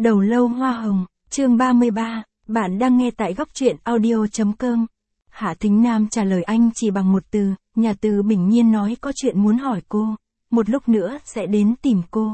Đầu lâu hoa hồng, chương 33, bạn đang nghe tại góc truyện audio.com. Hạ Thính Nam trả lời anh chỉ bằng một từ, nhà Từ Bình Nhiên nói có chuyện muốn hỏi cô, một lúc nữa sẽ đến tìm cô.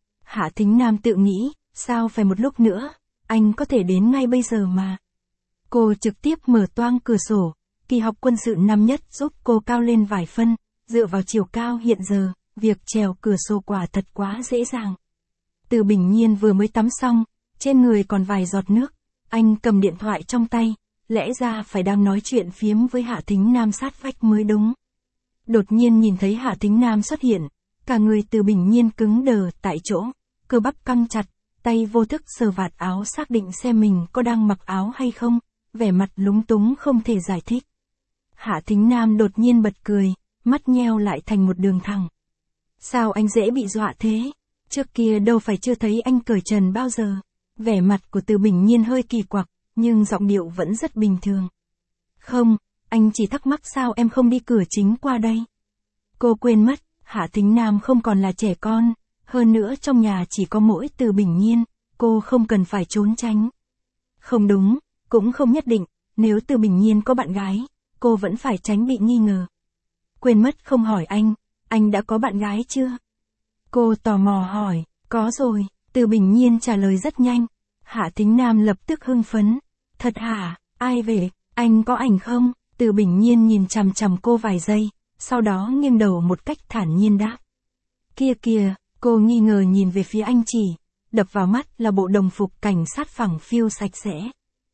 Hạ Thính Nam tự nghĩ, sao phải một lúc nữa, anh có thể đến ngay bây giờ mà. Cô trực tiếp mở toang cửa sổ, kỳ học quân sự năm nhất giúp cô cao lên vài phân, dựa vào chiều cao hiện giờ, việc trèo cửa sổ quả thật quá dễ dàng. Từ Bình Nhiên vừa mới tắm xong, trên người còn vài giọt nước, anh cầm điện thoại trong tay, lẽ ra phải đang nói chuyện phiếm với Hạ Thính Nam sát vách mới đúng. Đột nhiên nhìn thấy Hạ Thính Nam xuất hiện, cả người Từ Bình Nhiên cứng đờ tại chỗ, cơ bắp căng chặt, tay vô thức sờ vạt áo xác định xem mình có đang mặc áo hay không, vẻ mặt lúng túng không thể giải thích. Hạ Thính Nam đột nhiên bật cười, mắt nheo lại thành một đường thẳng. Sao anh dễ bị dọa thế? Trước kia đâu phải chưa thấy anh cởi trần bao giờ. Vẻ mặt của Từ Bình Nhiên hơi kỳ quặc, nhưng giọng điệu vẫn rất bình thường. Không, anh chỉ thắc mắc sao em không đi cửa chính qua đây. Cô quên mất, Hạ Thính Nam không còn là trẻ con, hơn nữa trong nhà chỉ có mỗi Từ Bình Nhiên, cô không cần phải trốn tránh. Không đúng, cũng không nhất định, nếu Từ Bình Nhiên có bạn gái, cô vẫn phải tránh bị nghi ngờ. Quên mất không hỏi anh đã có bạn gái chưa? Cô tò mò hỏi, có rồi, Từ Bình Nhiên trả lời rất nhanh. Hạ Thính Nam lập tức hưng phấn. Thật hả, ai về, anh có ảnh không? Từ Bình Nhiên nhìn chằm chằm cô vài giây, sau đó nghiêng đầu một cách thản nhiên đáp. Kia kìa, cô nghi ngờ nhìn về phía anh chỉ, đập vào mắt là bộ đồng phục cảnh sát phẳng phiu sạch sẽ.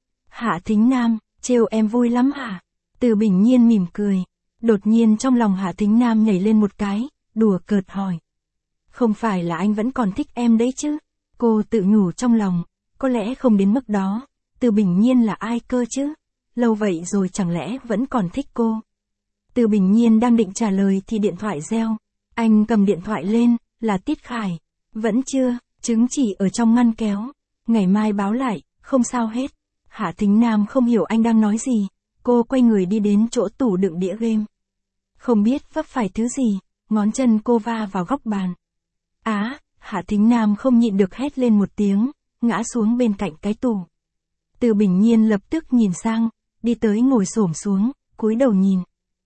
Hạ Thính Nam, trêu em vui lắm hả? Từ Bình Nhiên mỉm cười. Đột nhiên trong lòng Hạ Thính Nam nhảy lên một cái, đùa cợt hỏi. Không phải là anh vẫn còn thích em đấy chứ? Cô tự nhủ trong lòng, có lẽ không đến mức đó, Từ Bình Nhiên là ai cơ chứ? Lâu vậy rồi chẳng lẽ vẫn còn thích cô? Từ Bình Nhiên đang định trả lời thì điện thoại reo. Anh cầm điện thoại lên, là Tiết Khải. Vẫn chưa, chứng chỉ ở trong ngăn kéo. Ngày mai báo lại, không sao hết. Hạ Thính Nam không hiểu anh đang nói gì. Cô quay người đi đến chỗ tủ đựng đĩa game. Không biết vấp phải thứ gì, ngón chân cô va vào góc bàn. Á, Hạ Thính Nam không nhịn được hét lên một tiếng, ngã xuống bên cạnh cái tủ. Từ Bình Nhiên lập tức nhìn sang, đi tới ngồi xổm xuống, cúi đầu nhìn.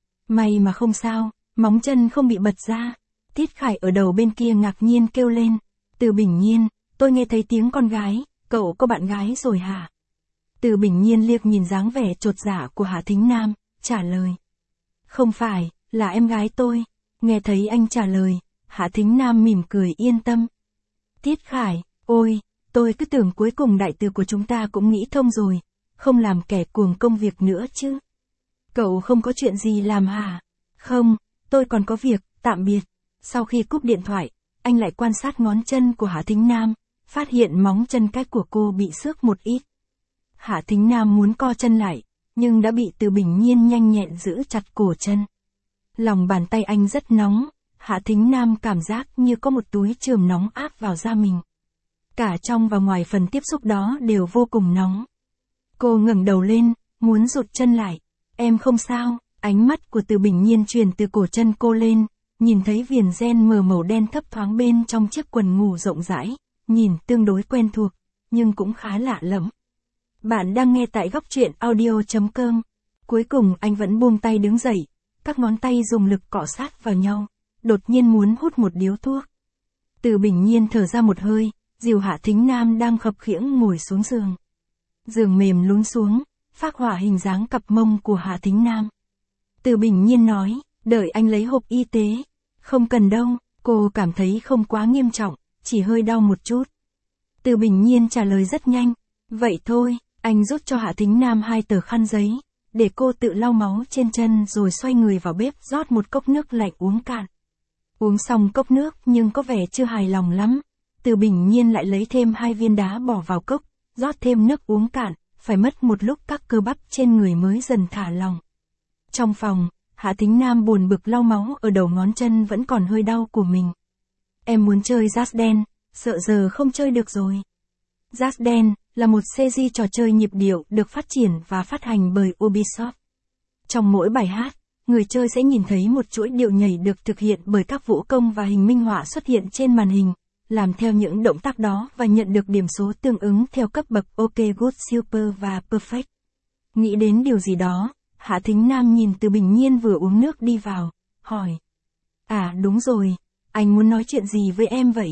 May mà không sao, móng chân không bị bật ra. Tiết Khải ở đầu bên kia ngạc nhiên kêu lên. Từ Bình Nhiên, tôi nghe thấy tiếng con gái, cậu có bạn gái rồi hả? Từ Bình Nhiên liếc nhìn dáng vẻ chột dạ của Hạ Thính Nam, trả lời. Không phải, là em gái tôi. Nghe thấy anh trả lời, Hạ Thính Nam mỉm cười yên tâm. Tiết Khải, ôi, tôi cứ tưởng cuối cùng đại từ của chúng ta cũng nghĩ thông rồi, không làm kẻ cuồng công việc nữa chứ. Cậu không có chuyện gì làm hả? Không, tôi còn có việc, tạm biệt. Sau khi cúp điện thoại, anh lại quan sát ngón chân của Hạ Thính Nam, phát hiện móng chân cái của cô bị xước một ít. Hạ Thính Nam muốn co chân lại, nhưng đã bị Từ Bình Nhiên nhanh nhẹn giữ chặt cổ chân. Lòng bàn tay anh rất nóng, Hạ Thính Nam cảm giác như có một túi chườm nóng áp vào da mình. Cả trong và ngoài phần tiếp xúc đó đều vô cùng nóng. Cô ngẩng đầu lên, muốn rụt chân lại. Em không sao, ánh mắt của Từ Bình Nhiên truyền từ cổ chân cô lên, nhìn thấy viền ren mờ màu đen thấp thoáng bên trong chiếc quần ngủ rộng rãi, nhìn tương đối quen thuộc, nhưng cũng khá lạ lẫm. Bạn đang nghe tại góc truyện audio.com. Cuối cùng anh vẫn buông tay đứng dậy, các ngón tay dùng lực cọ sát vào nhau, đột nhiên muốn hút một điếu thuốc. Từ Bình Nhiên thở ra một hơi, dìu Hạ Thính Nam đang khập khiễng ngồi xuống giường. Giường mềm lún xuống, phác họa hình dáng cặp mông của Hạ Thính Nam. Từ Bình Nhiên nói, đợi anh lấy hộp y tế. Không cần đâu, cô cảm thấy không quá nghiêm trọng, chỉ hơi đau một chút. Từ Bình Nhiên trả lời rất nhanh, vậy thôi, anh rút cho Hạ Thính Nam 2 tờ khăn giấy, để cô tự lau máu trên chân rồi xoay người vào bếp rót một cốc nước lạnh uống cạn. Uống xong cốc nước nhưng có vẻ chưa hài lòng lắm. Từ Bình Nhiên lại lấy thêm 2 viên đá bỏ vào cốc, rót thêm nước uống cạn, phải mất một lúc các cơ bắp trên người mới dần thả lỏng. Trong phòng, Hạ Thính Nam buồn bực lau máu ở đầu ngón chân vẫn còn hơi đau của mình. Em muốn chơi Just Dance, sợ giờ không chơi được rồi. Just Dance là một series trò chơi nhịp điệu được phát triển và phát hành bởi Ubisoft. Trong mỗi bài hát, người chơi sẽ nhìn thấy một chuỗi điệu nhảy được thực hiện bởi các vũ công và hình minh họa xuất hiện trên màn hình, làm theo những động tác đó và nhận được điểm số tương ứng theo cấp bậc OK, Good, Super và Perfect. Nghĩ đến điều gì đó, Hạ Thính Nam nhìn Từ Bình Nhiên vừa uống nước đi vào, hỏi. À đúng rồi, anh muốn nói chuyện gì với em vậy?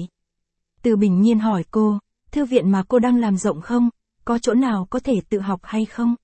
Từ Bình Nhiên hỏi cô, thư viện mà cô đang làm rộng không, có chỗ nào có thể tự học hay không?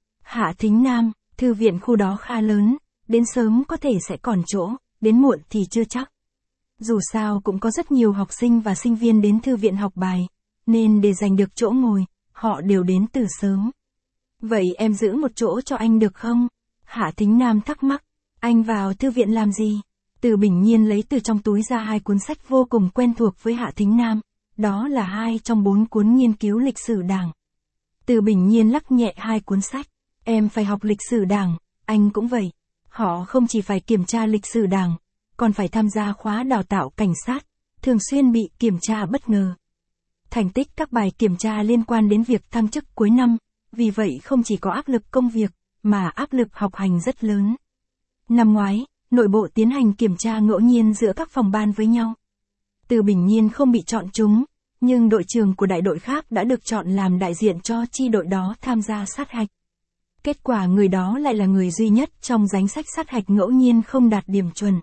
Hạ Thính Nam, thư viện khu đó khá lớn, đến sớm có thể sẽ còn chỗ, đến muộn thì chưa chắc. Dù sao cũng có rất nhiều học sinh và sinh viên đến thư viện học bài, nên để giành được chỗ ngồi, họ đều đến từ sớm. Vậy em giữ một chỗ cho anh được không? Hạ Thính Nam thắc mắc, anh vào thư viện làm gì? Từ Bình Nhiên lấy từ trong túi ra 2 cuốn sách vô cùng quen thuộc với Hạ Thính Nam, đó là 2 trong 4 cuốn nghiên cứu lịch sử Đảng. Từ Bình Nhiên lắc nhẹ 2 cuốn sách, em phải học lịch sử Đảng, anh cũng vậy. Họ không chỉ phải kiểm tra lịch sử Đảng, còn phải tham gia khóa đào tạo cảnh sát, thường xuyên bị kiểm tra bất ngờ. Thành tích các bài kiểm tra liên quan đến việc thăng chức cuối năm, vì vậy không chỉ có áp lực công việc, mà áp lực học hành rất lớn. Năm ngoái, nội bộ tiến hành kiểm tra ngẫu nhiên giữa các phòng ban với nhau. Từ Bình Nhiên không bị chọn trúng, nhưng đội trưởng của đại đội khác đã được chọn làm đại diện cho chi đội đó tham gia sát hạch. Kết quả người đó lại là người duy nhất trong danh sách sát hạch ngẫu nhiên không đạt điểm chuẩn.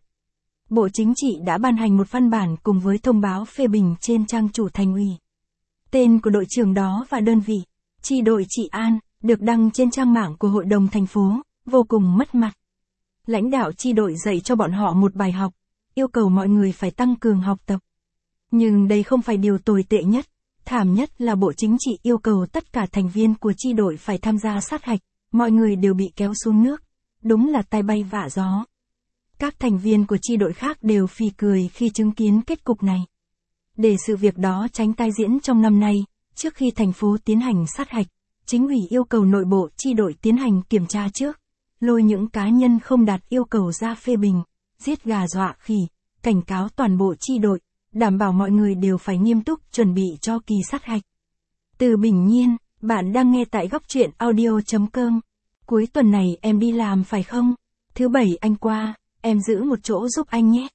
Bộ Chính trị đã ban hành một văn bản cùng với thông báo phê bình trên trang chủ thành ủy. Tên của đội trưởng đó và đơn vị, chi đội Trị An, được đăng trên trang mạng của hội đồng thành phố, vô cùng mất mặt. Lãnh đạo chi đội dạy cho bọn họ một bài học, yêu cầu mọi người phải tăng cường học tập. Nhưng đây không phải điều tồi tệ nhất, thảm nhất là Bộ Chính trị yêu cầu tất cả thành viên của chi đội phải tham gia sát hạch, mọi người đều bị kéo xuống nước, đúng là tai bay vạ gió. Các thành viên của chi đội khác đều phì cười khi chứng kiến kết cục này. Để sự việc đó tránh tai diễn trong năm nay, trước khi thành phố tiến hành sát hạch, chính ủy yêu cầu nội bộ chi đội tiến hành kiểm tra trước, lôi những cá nhân không đạt yêu cầu ra phê bình, giết gà dọa khỉ, cảnh cáo toàn bộ chi đội, đảm bảo mọi người đều phải nghiêm túc chuẩn bị cho kỳ sát hạch. Từ Bình Nhiên, bạn đang nghe tại góc truyện audio.com. Cuối tuần này em đi làm phải không? Thứ Bảy anh qua, em giữ một chỗ giúp anh nhé.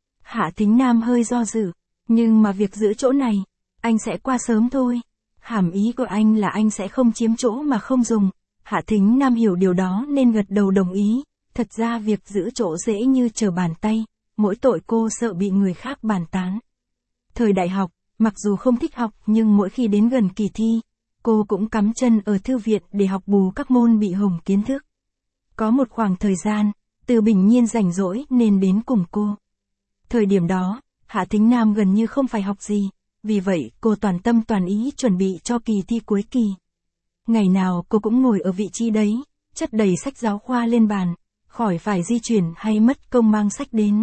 Hạ Thính Nam hơi do dự, nhưng mà việc giữ chỗ này, anh sẽ qua sớm thôi. Hàm ý của anh là anh sẽ không chiếm chỗ mà không dùng. Hạ Thính Nam hiểu điều đó nên gật đầu đồng ý. Thật ra việc giữ chỗ dễ như trở bàn tay, mỗi tội cô sợ bị người khác bàn tán. Thời đại học, mặc dù không thích học nhưng mỗi khi đến gần kỳ thi, cô cũng cắm chân ở thư viện để học bù các môn bị hỏng kiến thức. Có một khoảng thời gian, Từ Bình Nhiên rảnh rỗi nên đến cùng cô. Thời điểm đó, Hạ Thính Nam gần như không phải học gì, vì vậy cô toàn tâm toàn ý chuẩn bị cho kỳ thi cuối kỳ. Ngày nào cô cũng ngồi ở vị trí đấy, chất đầy sách giáo khoa lên bàn, khỏi phải di chuyển hay mất công mang sách đến.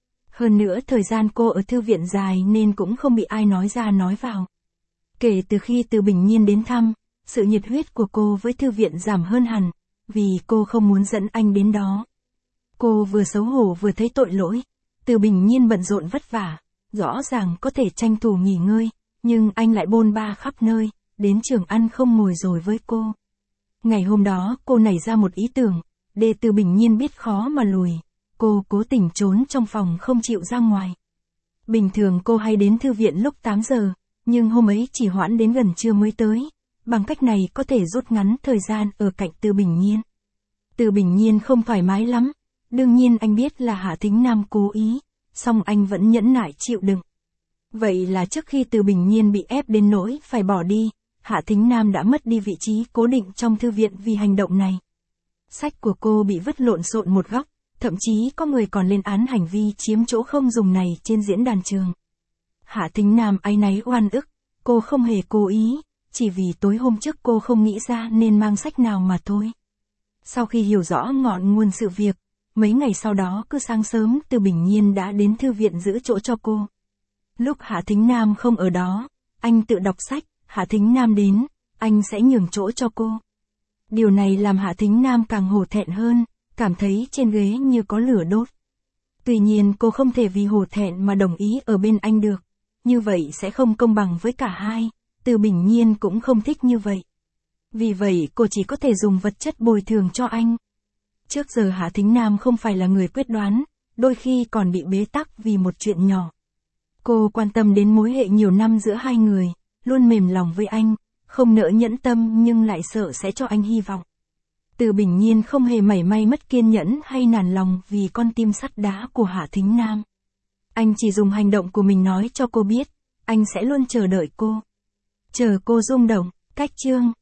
Hơn nữa thời gian cô ở thư viện dài nên cũng không bị ai nói ra nói vào. Kể từ khi Từ Bình Nhiên đến thăm, sự nhiệt huyết của cô với thư viện giảm hơn hẳn, vì cô không muốn dẫn anh đến đó. Cô vừa xấu hổ vừa thấy tội lỗi. Từ Bình Nhiên bận rộn vất vả, rõ ràng có thể tranh thủ nghỉ ngơi, nhưng anh lại bôn ba khắp nơi, đến trường ăn không ngồi rồi với cô. Ngày hôm đó cô nảy ra một ý tưởng, để Từ Bình Nhiên biết khó mà lùi. Cô cố tình trốn trong phòng không chịu ra ngoài. Bình thường cô hay đến thư viện lúc 8 giờ, nhưng hôm ấy chỉ hoãn đến gần trưa mới tới. Bằng cách này có thể rút ngắn thời gian ở cạnh Từ Bình Nhiên. Từ Bình Nhiên không thoải mái lắm. Đương nhiên anh biết là Hạ Thính Nam cố ý, song anh vẫn nhẫn nại chịu đựng. Vậy là trước khi Từ Bình Nhiên bị ép đến nỗi phải bỏ đi, Hạ Thính Nam đã mất đi vị trí cố định trong thư viện vì hành động này. Sách của cô bị vứt lộn xộn một góc, thậm chí có người còn lên án hành vi chiếm chỗ không dùng này trên diễn đàn trường. Hạ Thính Nam áy náy oan ức, cô không hề cố ý, chỉ vì tối hôm trước cô không nghĩ ra nên mang sách nào mà thôi. Sau khi hiểu rõ ngọn nguồn sự việc, mấy ngày sau đó cứ sáng sớm Từ Bình Nhiên đã đến thư viện giữ chỗ cho cô. Lúc Hạ Thính Nam không ở đó, anh tự đọc sách, Hạ Thính Nam đến, anh sẽ nhường chỗ cho cô. Điều này làm Hạ Thính Nam càng hổ thẹn hơn, cảm thấy trên ghế như có lửa đốt. Tuy nhiên cô không thể vì hổ thẹn mà đồng ý ở bên anh được, như vậy sẽ không công bằng với cả hai, Từ Bình Nhiên cũng không thích như vậy. Vì vậy cô chỉ có thể dùng vật chất bồi thường cho anh. Trước giờ Hạ Thính Nam không phải là người quyết đoán, đôi khi còn bị bế tắc vì một chuyện nhỏ. Cô quan tâm đến mối hệ nhiều năm giữa hai người, luôn mềm lòng với anh, không nỡ nhẫn tâm nhưng lại sợ sẽ cho anh hy vọng. Từ Bình Nhiên không hề mảy may mất kiên nhẫn hay nản lòng vì con tim sắt đá của Hạ Thính Nam. Anh chỉ dùng hành động của mình nói cho cô biết, anh sẽ luôn chờ đợi cô. Chờ cô rung động, cách chương.